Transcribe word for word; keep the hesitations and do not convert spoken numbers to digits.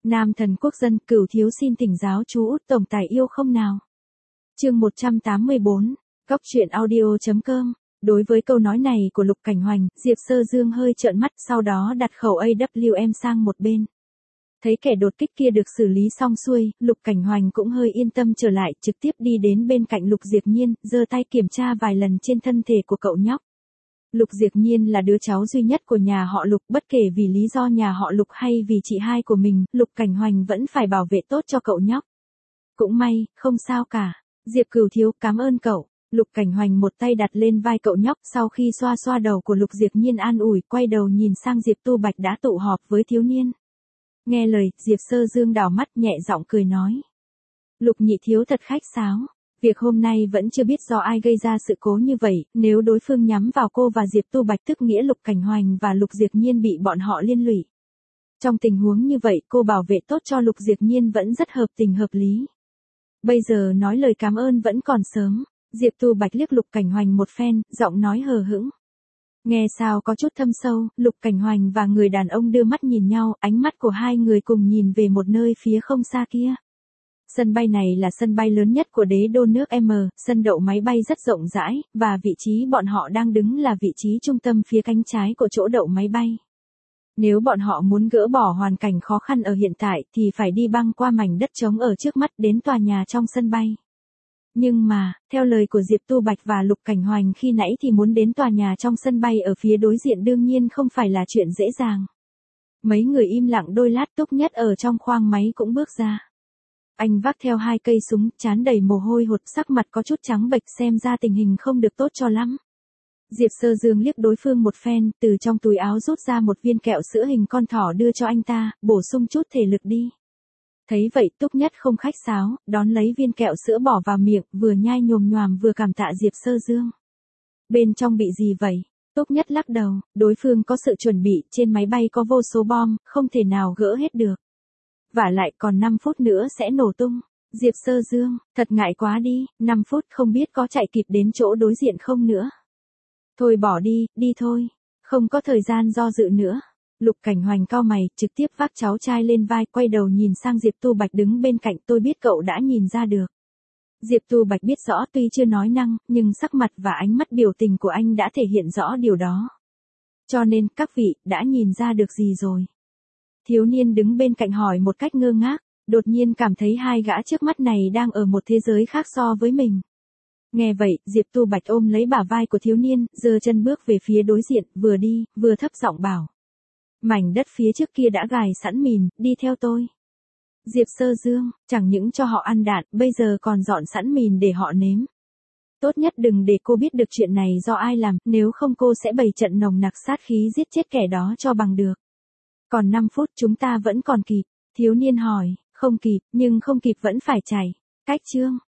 Nam thần quốc dân, Cửu thiếu xin thỉnh giáo chú út tổng tài yêu không nào. Chương một trăm tám mươi bốn, góc truyện audio chấm com. Đối với câu nói này của Lục Cảnh Hoành, Diệp Sơ Dương hơi trợn mắt, sau đó đặt khẩu a vê em sang một bên. Thấy kẻ đột kích kia được xử lý xong xuôi, Lục Cảnh Hoành cũng hơi yên tâm trở lại, trực tiếp đi đến bên cạnh Lục Diệp Nhiên, giơ tay kiểm tra vài lần trên thân thể của cậu nhóc. Lục Diệp Nhiên là đứa cháu duy nhất của nhà họ Lục, bất kể vì lý do nhà họ Lục hay vì chị hai của mình, Lục Cảnh Hoành vẫn phải bảo vệ tốt cho cậu nhóc. Cũng may, không sao cả. Diệp Cửu thiếu, cảm ơn cậu. Lục Cảnh Hoành một tay đặt lên vai cậu nhóc, sau khi xoa xoa đầu của Lục Diệp Nhiên an ủi, quay đầu nhìn sang Diệp Tu Bạch đã tụ họp với thiếu niên. Nghe lời, Diệp Sơ Dương đảo mắt nhẹ giọng cười nói. Lục nhị thiếu thật khách sáo. Việc hôm nay vẫn chưa biết do ai gây ra sự cố như vậy, nếu đối phương nhắm vào cô và Diệp Tu Bạch tức nghĩa Lục Cảnh Hoành và Lục Diệp Nhiên bị bọn họ liên lụy. Trong tình huống như vậy cô bảo vệ tốt cho Lục Diệp Nhiên vẫn rất hợp tình hợp lý. Bây giờ nói lời cảm ơn vẫn còn sớm. Diệp Tu Bạch liếc Lục Cảnh Hoành một phen, giọng nói hờ hững. Nghe sao có chút thâm sâu, Lục Cảnh Hoành và người đàn ông đưa mắt nhìn nhau, ánh mắt của hai người cùng nhìn về một nơi phía không xa kia. Sân bay này là sân bay lớn nhất của đế đô nước M, sân đậu máy bay rất rộng rãi, và vị trí bọn họ đang đứng là vị trí trung tâm phía cánh trái của chỗ đậu máy bay. Nếu bọn họ muốn gỡ bỏ hoàn cảnh khó khăn ở hiện tại thì phải đi băng qua mảnh đất trống ở trước mắt đến tòa nhà trong sân bay. Nhưng mà, theo lời của Diệp Tu Bạch và Lục Cảnh Hoành khi nãy thì muốn đến tòa nhà trong sân bay ở phía đối diện đương nhiên không phải là chuyện dễ dàng. Mấy người im lặng đôi lát, Túc Nhất ở trong khoang máy cũng bước ra. Anh vác theo hai cây súng, trán đầy mồ hôi hột, sắc mặt có chút trắng bệch, xem ra tình hình không được tốt cho lắm. Diệp Sơ Dương liếc đối phương một phen, từ trong túi áo rút ra một viên kẹo sữa hình con thỏ đưa cho anh ta, bổ sung chút thể lực đi. Thấy vậy, Túc Nhất không khách sáo, đón lấy viên kẹo sữa bỏ vào miệng, vừa nhai nhồm nhoàm vừa cảm tạ Diệp Sơ Dương. Bên trong bị gì vậy? Túc Nhất lắc đầu, đối phương có sự chuẩn bị, trên máy bay có vô số bom, không thể nào gỡ hết được. Vả lại còn năm phút nữa sẽ nổ tung. Diệp Sơ Dương, thật ngại quá đi, năm phút không biết có chạy kịp đến chỗ đối diện không nữa. Thôi bỏ đi, đi thôi. Không có thời gian do dự nữa. Lục Cảnh Hoành cau mày, trực tiếp vác cháu trai lên vai, quay đầu nhìn sang Diệp Tu Bạch đứng bên cạnh, tôi biết cậu đã nhìn ra được. Diệp Tu Bạch biết rõ tuy chưa nói năng, nhưng sắc mặt và ánh mắt biểu tình của anh đã thể hiện rõ điều đó. Cho nên, các vị, đã nhìn ra được gì rồi? Thiếu niên đứng bên cạnh hỏi một cách ngơ ngác, đột nhiên cảm thấy hai gã trước mắt này đang ở một thế giới khác so với mình. Nghe vậy, Diệp Tu Bạch ôm lấy bả vai của thiếu niên, giơ chân bước về phía đối diện, vừa đi, vừa thấp giọng bảo. Mảnh đất phía trước kia đã gài sẵn mìn, đi theo tôi. Diệp Sơ Dương, chẳng những cho họ ăn đạn, bây giờ còn dọn sẵn mìn để họ nếm. Tốt nhất đừng để cô biết được chuyện này do ai làm, nếu không cô sẽ bày trận nồng nặc sát khí giết chết kẻ đó cho bằng được. Còn năm phút chúng ta vẫn còn kịp. Thiếu niên hỏi, không kịp, nhưng không kịp vẫn phải chạy. Cách chương.